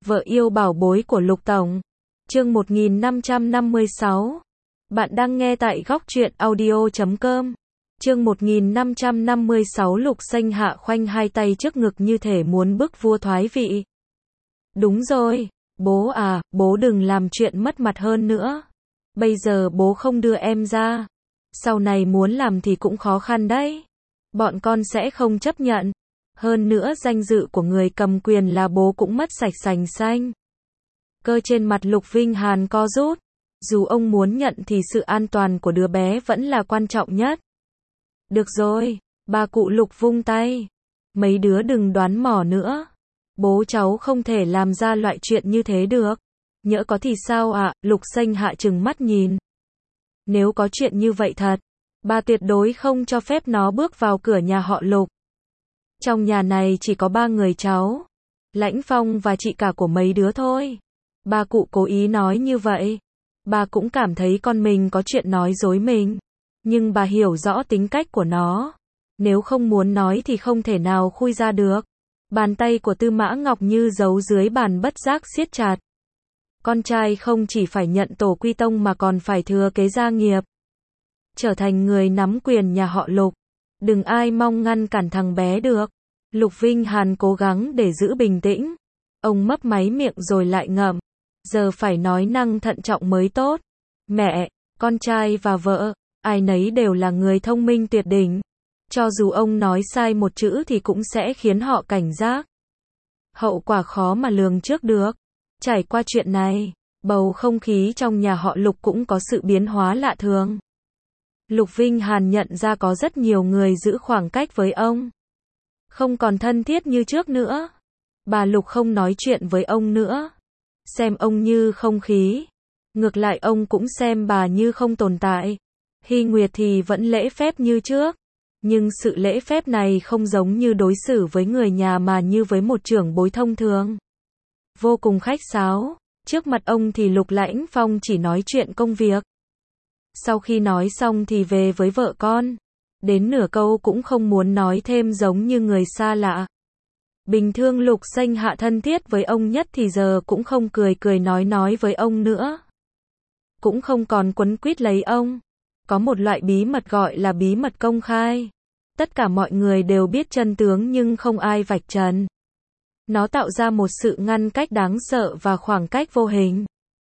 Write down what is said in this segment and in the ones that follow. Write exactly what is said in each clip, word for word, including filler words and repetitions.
Vợ yêu bảo bối của Lục Tổng. Chương một nghìn năm trăm năm mươi sáu. Bạn đang nghe tại góc truyện audio chấm com. Chương một nghìn năm trăm năm mươi sáu. Lục Xanh Hạ khoanh hai tay trước ngực như thể muốn bức vua thoái vị. Đúng rồi, bố à, bố đừng làm chuyện mất mặt hơn nữa. Bây giờ bố không đưa em ra. Sau này muốn làm thì cũng khó khăn đấy. Bọn con sẽ không chấp nhận. Hơn nữa danh dự của người cầm quyền là bố cũng mất sạch sành xanh. Cơ trên mặt Lục Vinh Hàn co rút. Dù ông muốn nhận thì sự an toàn của đứa bé vẫn là quan trọng nhất. Được rồi, bà cụ Lục vung tay. Mấy đứa đừng đoán mò nữa. Bố cháu không thể làm ra loại chuyện như thế được. Nhỡ có thì sao ạ? À? Lục Xanh Hạ trừng mắt nhìn. Nếu có chuyện như vậy thật, bà tuyệt đối không cho phép nó bước vào cửa nhà họ Lục. Trong nhà này chỉ có ba người cháu, Lãnh Phong và chị cả của mấy đứa thôi. Bà cụ cố ý nói như vậy. Bà cũng cảm thấy con mình có chuyện nói dối mình. Nhưng bà hiểu rõ tính cách của nó. Nếu không muốn nói thì không thể nào khui ra được. Bàn tay của Tư Mã Ngọc Như giấu dưới bàn bất giác siết chặt. Con trai không chỉ phải nhận tổ quy tông mà còn phải thừa kế gia nghiệp. Trở thành người nắm quyền nhà họ Lục. Đừng ai mong ngăn cản thằng bé được. Lục Vinh Hàn cố gắng để giữ bình tĩnh. Ông mấp máy miệng rồi lại ngậm. Giờ phải nói năng thận trọng mới tốt. Mẹ, con trai và vợ, ai nấy đều là người thông minh tuyệt đỉnh. Cho dù ông nói sai một chữ thì cũng sẽ khiến họ cảnh giác. Hậu quả khó mà lường trước được. Trải qua chuyện này, bầu không khí trong nhà họ Lục cũng có sự biến hóa lạ thường. Lục Vinh Hàn nhận ra có rất nhiều người giữ khoảng cách với ông. Không còn thân thiết như trước nữa. Bà Lục không nói chuyện với ông nữa. Xem ông như không khí. Ngược lại ông cũng xem bà như không tồn tại. Hy Nguyệt thì vẫn lễ phép như trước. Nhưng sự lễ phép này không giống như đối xử với người nhà mà như với một trưởng bối thông thường. Vô cùng khách sáo. Trước mặt ông thì Lục Lãnh Phong chỉ nói chuyện công việc. Sau khi nói xong thì về với vợ con. Đến nửa câu cũng không muốn nói thêm, giống như người xa lạ. Bình thường Lục Xanh Hạ thân thiết với ông nhất thì giờ cũng không cười cười nói nói với ông nữa. Cũng không còn quấn quýt lấy ông. Có một loại bí mật gọi là bí mật công khai. Tất cả mọi người đều biết chân tướng nhưng không ai vạch trần. Nó tạo ra một sự ngăn cách đáng sợ và khoảng cách vô hình.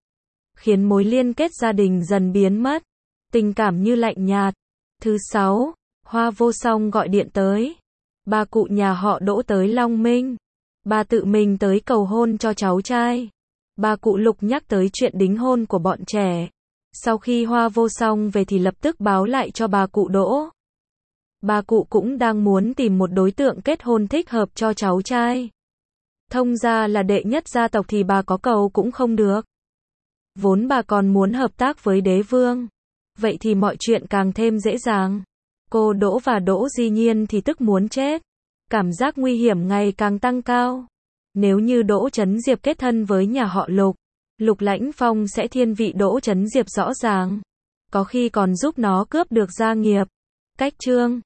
Khiến mối liên kết gia đình dần biến mất. Tình cảm như lạnh nhạt. Thứ sáu, Hoa Vô Song gọi điện tới. Bà cụ nhà họ Đỗ tới Long Minh. Bà tự mình tới cầu hôn cho cháu trai. Bà cụ Lục nhắc tới chuyện đính hôn của bọn trẻ. Sau khi Hoa Vô Song về thì lập tức báo lại cho bà cụ Đỗ. Bà cụ cũng đang muốn tìm một đối tượng kết hôn thích hợp cho cháu trai. Thông ra là đệ nhất gia tộc thì bà có cầu cũng không được. Vốn bà còn muốn hợp tác với đế vương. Vậy thì mọi chuyện càng thêm dễ dàng. Cô Đỗ và Đỗ Di Nhiên thì tức muốn chết. Cảm giác nguy hiểm ngày càng tăng cao. Nếu như Đỗ Chấn Diệp kết thân với nhà họ Lục, Lục Lãnh Phong sẽ thiên vị Đỗ Chấn Diệp rõ ràng. Có khi còn giúp nó cướp được gia nghiệp. Cách chương